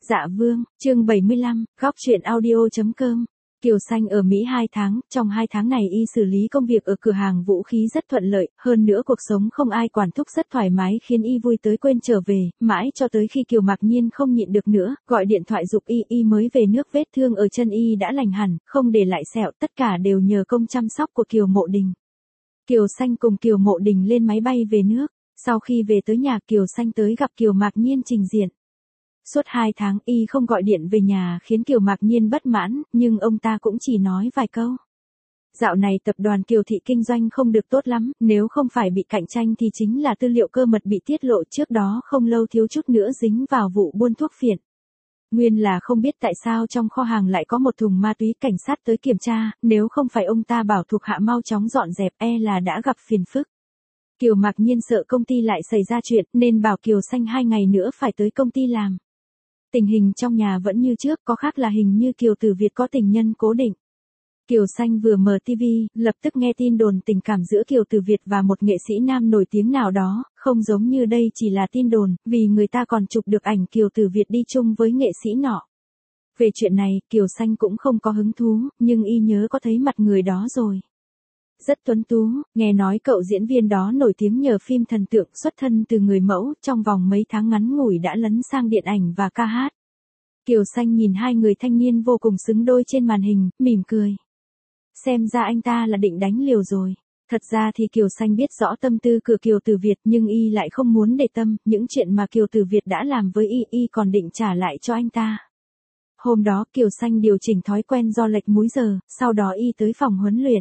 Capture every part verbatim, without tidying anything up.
Dạ Vương, chương bảy mươi lăm, góc truyện audio.com. Kiều Xanh ở Mỹ hai tháng, trong hai tháng này y xử lý công việc ở cửa hàng vũ khí rất thuận lợi, hơn nữa cuộc sống không ai quản thúc rất thoải mái khiến y vui tới quên trở về, mãi cho tới khi Kiều Mạc Nhiên không nhịn được nữa, gọi điện thoại giục y, y mới về nước. Vết thương ở chân y đã lành hẳn, không để lại sẹo, tất cả đều nhờ công chăm sóc của Kiều Mộ Đình. Kiều Xanh cùng Kiều Mộ Đình lên máy bay về nước, sau khi về tới nhà Kiều Xanh tới gặp Kiều Mạc Nhiên trình diện. Suốt hai tháng y không gọi điện về nhà khiến Kiều Mạc Nhiên bất mãn, nhưng ông ta cũng chỉ nói vài câu. Dạo này tập đoàn Kiều Thị kinh doanh không được tốt lắm, nếu không phải bị cạnh tranh thì chính là tư liệu cơ mật bị tiết lộ trước đó không lâu thiếu chút nữa dính vào vụ buôn thuốc phiện. Nguyên là không biết tại sao trong kho hàng lại có một thùng ma túy, cảnh sát tới kiểm tra, nếu không phải ông ta bảo thuộc hạ mau chóng dọn dẹp e là đã gặp phiền phức. Kiều Mạc Nhiên sợ công ty lại xảy ra chuyện nên bảo Kiều Xanh hai ngày nữa phải tới công ty làm. Tình hình trong nhà vẫn như trước, có khác là hình như Kiều Tử Việt có tình nhân cố định. Kiều Xanh vừa mở ti vi, lập tức nghe tin đồn tình cảm giữa Kiều Tử Việt và một nghệ sĩ nam nổi tiếng nào đó, không giống như đây chỉ là tin đồn, vì người ta còn chụp được ảnh Kiều Tử Việt đi chung với nghệ sĩ nọ. Về chuyện này, Kiều Xanh cũng không có hứng thú, nhưng y nhớ có thấy mặt người đó rồi. Rất tuấn tú, nghe nói cậu diễn viên đó nổi tiếng nhờ phim thần tượng, xuất thân từ người mẫu, trong vòng mấy tháng ngắn ngủi đã lấn sang điện ảnh và ca hát. Kiều Xanh nhìn hai người thanh niên vô cùng xứng đôi trên màn hình, mỉm cười. Xem ra anh ta là định đánh liều rồi. Thật ra thì Kiều Xanh biết rõ tâm tư của Kiều Tử Việt nhưng y lại không muốn để tâm, những chuyện mà Kiều Tử Việt đã làm với y, y còn định trả lại cho anh ta. Hôm đó Kiều Xanh điều chỉnh thói quen do lệch múi giờ, sau đó y tới phòng huấn luyện.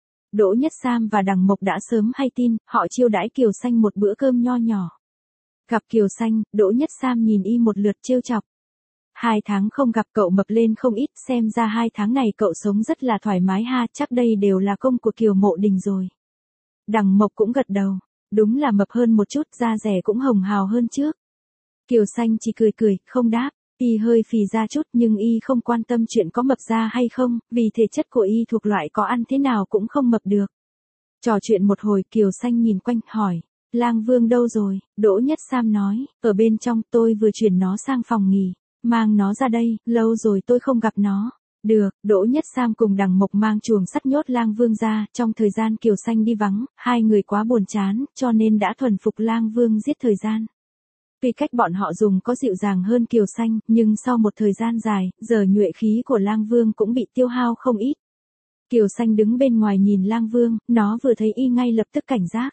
Đỗ Nhất Sam và Đằng Mộc đã sớm hay tin, họ chiêu đãi Kiều Xanh một bữa cơm nho nhỏ. Gặp Kiều Xanh, Đỗ Nhất Sam nhìn y một lượt trêu chọc. Hai tháng không gặp cậu mập lên không ít, xem ra hai tháng này cậu sống rất là thoải mái ha, chắc đây đều là công của Kiều Mộ Đình rồi. Đằng Mộc cũng gật đầu, đúng là mập hơn một chút, da dẻ cũng hồng hào hơn trước. Kiều Xanh chỉ cười cười, không đáp. Y hơi phì ra chút nhưng y không quan tâm chuyện có mập ra hay không, vì thể chất của y thuộc loại có ăn thế nào cũng không mập được. Trò chuyện một hồi Kiều Xanh nhìn quanh, hỏi, Lang Vương đâu rồi? Đỗ Nhất Sam nói, ở bên trong, tôi vừa chuyển nó sang phòng nghỉ, mang nó ra đây, lâu rồi tôi không gặp nó. Được, Đỗ Nhất Sam cùng Đằng Mộc mang chuồng sắt nhốt Lang Vương ra, trong thời gian Kiều Xanh đi vắng, hai người quá buồn chán, cho nên đã thuần phục Lang Vương giết thời gian. Tuy cách bọn họ dùng có dịu dàng hơn Kiều Xanh, nhưng sau một thời gian dài, giờ nhuệ khí của Lang Vương cũng bị tiêu hao không ít. Kiều Xanh đứng bên ngoài nhìn Lang Vương, nó vừa thấy y ngay lập tức cảnh giác.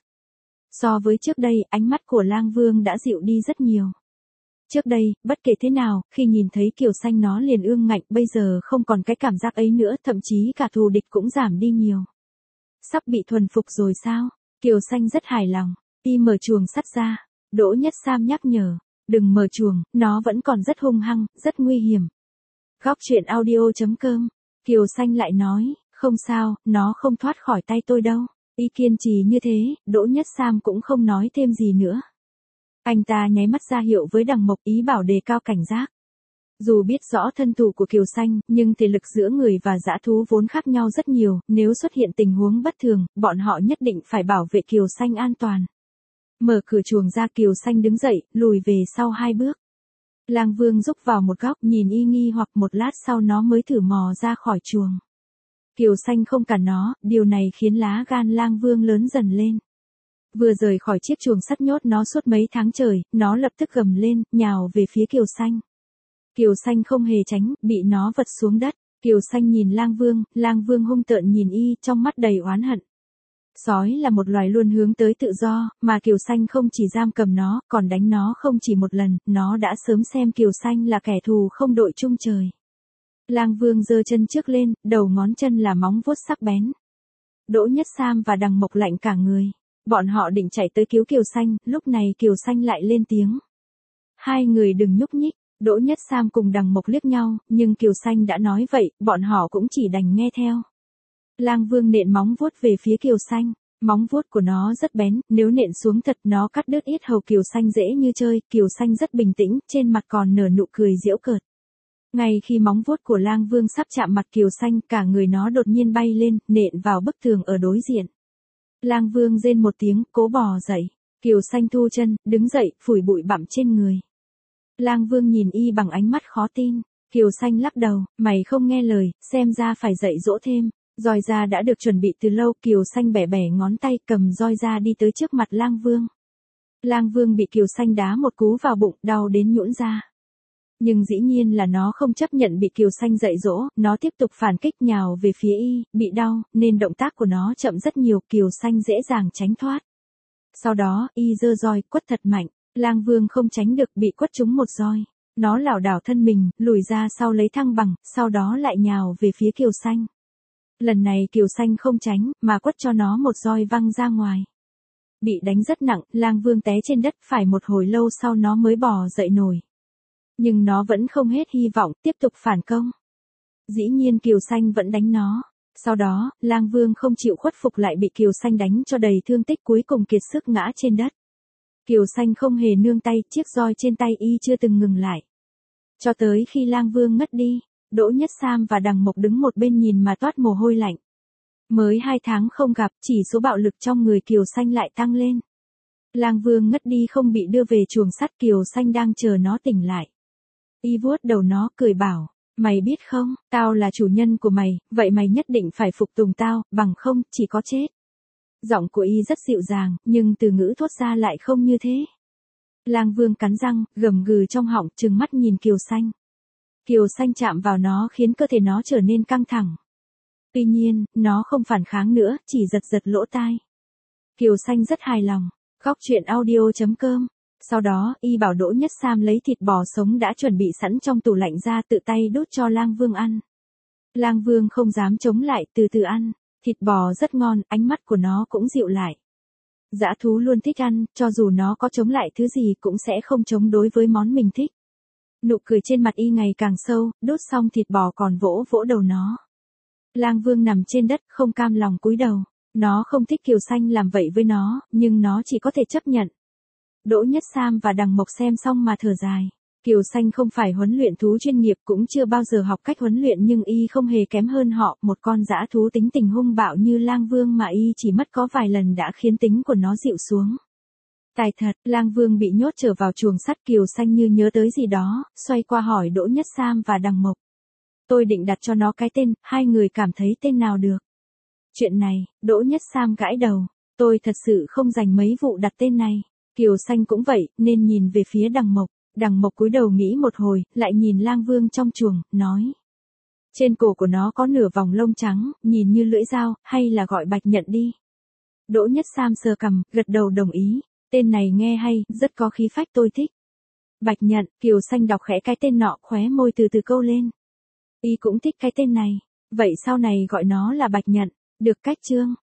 So với trước đây, ánh mắt của Lang Vương đã dịu đi rất nhiều. Trước đây, bất kể thế nào, khi nhìn thấy Kiều Xanh nó liền ương ngạnh, bây giờ không còn cái cảm giác ấy nữa, thậm chí cả thù địch cũng giảm đi nhiều. Sắp bị thuần phục rồi sao? Kiều Xanh rất hài lòng, y mở chuồng sắt ra. Đỗ Nhất Sam nhắc nhở, đừng mở chuồng, nó vẫn còn rất hung hăng, rất nguy hiểm. Góc truyện audio.com, Kiều Xanh lại nói, không sao, nó không thoát khỏi tay tôi đâu. Y kiên trì như thế, Đỗ Nhất Sam cũng không nói thêm gì nữa. Anh ta nháy mắt ra hiệu với Đằng Mộc, ý bảo đề cao cảnh giác. Dù biết rõ thân thủ của Kiều Xanh, nhưng thể lực giữa người và dã thú vốn khác nhau rất nhiều, nếu xuất hiện tình huống bất thường, bọn họ nhất định phải bảo vệ Kiều Xanh an toàn. Mở cửa chuồng ra, Kiều Xanh đứng dậy, lùi về sau hai bước. Lang Vương rúc vào một góc, nhìn y nghi hoặc, một lát sau nó mới thử mò ra khỏi chuồng. Kiều Xanh không cản nó, điều này khiến lá gan Lang Vương lớn dần lên. Vừa rời khỏi chiếc chuồng sắt nhốt nó suốt mấy tháng trời, nó lập tức gầm lên, nhào về phía Kiều Xanh. Kiều Xanh không hề tránh, bị nó vật xuống đất. Kiều Xanh nhìn Lang Vương, Lang Vương hung tợn nhìn y, trong mắt đầy oán hận. Sói là một loài luôn hướng tới tự do, mà Kiều Xanh không chỉ giam cầm nó, còn đánh nó không chỉ một lần, nó đã sớm xem Kiều Xanh là kẻ thù không đội chung trời. Lang Vương giơ chân trước lên, đầu ngón chân là móng vuốt sắc bén. Đỗ Nhất Sam và Đằng Mộc lạnh cả người. Bọn họ định chạy tới cứu Kiều Xanh, lúc này Kiều Xanh lại lên tiếng. Hai người đừng nhúc nhích. Đỗ Nhất Sam cùng Đằng Mộc liếc nhau, nhưng Kiều Xanh đã nói vậy, bọn họ cũng chỉ đành nghe theo. Lang Vương nện móng vuốt về phía Kiều Xanh, móng vuốt của nó rất bén, nếu nện xuống thật nó cắt đứt yết hầu Kiều Xanh dễ như chơi. Kiều Xanh rất bình tĩnh, trên mặt còn nở nụ cười giễu cợt. Ngay khi móng vuốt của Lang Vương sắp chạm mặt Kiều Xanh, cả người nó đột nhiên bay lên, nện vào bức tường ở đối diện. Lang Vương rên một tiếng, cố bò dậy. Kiều Xanh thu chân, đứng dậy, phủi bụi bặm trên người. Lang Vương nhìn y bằng ánh mắt khó tin. Kiều Xanh lắc đầu, mày không nghe lời, xem ra phải dạy dỗ thêm. Roi da đã được chuẩn bị từ lâu, Kiều Xanh bẻ bẻ ngón tay cầm roi da đi tới trước mặt Lang Vương. Lang Vương bị Kiều Xanh đá một cú vào bụng, đau đến nhũn ra. Nhưng dĩ nhiên là nó không chấp nhận bị Kiều Xanh dạy dỗ, nó tiếp tục phản kích nhào về phía y, bị đau, nên động tác của nó chậm rất nhiều, Kiều Xanh dễ dàng tránh thoát. Sau đó, y giơ roi, quất thật mạnh, Lang Vương không tránh được, bị quất trúng một roi. Nó lảo đảo thân mình, lùi ra sau lấy thăng bằng, sau đó lại nhào về phía Kiều Xanh. Lần này Kiều Xanh không tránh, mà quất cho nó một roi văng ra ngoài. Bị đánh rất nặng, Lang Vương té trên đất, phải một hồi lâu sau nó mới bò dậy nổi. Nhưng nó vẫn không hết hy vọng, tiếp tục phản công. Dĩ nhiên Kiều Xanh vẫn đánh nó. Sau đó, Lang Vương không chịu khuất phục lại bị Kiều Xanh đánh cho đầy thương tích, cuối cùng kiệt sức ngã trên đất. Kiều Xanh không hề nương tay, chiếc roi trên tay y chưa từng ngừng lại. Cho tới khi Lang Vương ngất đi, Đỗ Nhất Sam và Đằng Mộc đứng một bên nhìn mà toát mồ hôi lạnh. Mới hai tháng không gặp, chỉ số bạo lực trong người Kiều Xanh lại tăng lên. Lang Vương ngất đi không bị đưa về chuồng sắt, Kiều Xanh đang chờ nó tỉnh lại. Y vuốt đầu nó, cười bảo, mày biết không, tao là chủ nhân của mày, vậy mày nhất định phải phục tùng tao, bằng không, chỉ có chết. Giọng của y rất dịu dàng, nhưng từ ngữ thốt ra lại không như thế. Lang Vương cắn răng, gầm gừ trong họng, trừng mắt nhìn Kiều Xanh. Kiều Xanh chạm vào nó khiến cơ thể nó trở nên căng thẳng. Tuy nhiên, nó không phản kháng nữa, chỉ giật giật lỗ tai. Kiều Xanh rất hài lòng. Góc truyện audio chấm com. Sau đó, y bảo Đỗ Nhất Sam lấy thịt bò sống đã chuẩn bị sẵn trong tủ lạnh ra, tự tay đút cho Lang Vương ăn. Lang Vương không dám chống lại, từ từ ăn. Thịt bò rất ngon, ánh mắt của nó cũng dịu lại. Dã thú luôn thích ăn, cho dù nó có chống lại thứ gì cũng sẽ không chống đối với món mình thích. Nụ cười trên mặt y ngày càng sâu, đút xong thịt bò còn vỗ vỗ đầu nó. Lang Vương nằm trên đất, không cam lòng cúi đầu. Nó không thích Kiều Xanh làm vậy với nó, nhưng nó chỉ có thể chấp nhận. Đỗ Nhất Sam và Đằng Mộc xem xong mà thở dài. Kiều Xanh không phải huấn luyện thú chuyên nghiệp, cũng chưa bao giờ học cách huấn luyện, nhưng y không hề kém hơn họ, một con dã thú tính tình hung bạo như Lang Vương mà y chỉ mất có vài lần đã khiến tính của nó dịu xuống. Tài thật, Lang Vương bị nhốt trở vào chuồng sắt, Kiều Xanh như nhớ tới gì đó, xoay qua hỏi Đỗ Nhất Sam và Đằng Mộc. Tôi định đặt cho nó cái tên, hai người cảm thấy tên nào được? Chuyện này, Đỗ Nhất Sam gãi đầu. Tôi thật sự không dành mấy vụ đặt tên này. Kiều Xanh cũng vậy, nên nhìn về phía Đằng Mộc. Đằng Mộc cúi đầu nghĩ một hồi, lại nhìn Lang Vương trong chuồng, nói. Trên cổ của nó có nửa vòng lông trắng, nhìn như lưỡi dao, hay là gọi Bạch Nhận đi. Đỗ Nhất Sam sờ cằm, gật đầu đồng ý. Tên này nghe hay, rất có khí phách, tôi thích. Bạch Nhận, Kiều Xanh đọc khẽ cái tên nọ, khóe môi từ từ câu lên. Y cũng thích cái tên này. Vậy sau này gọi nó là Bạch Nhận. Được cách chương.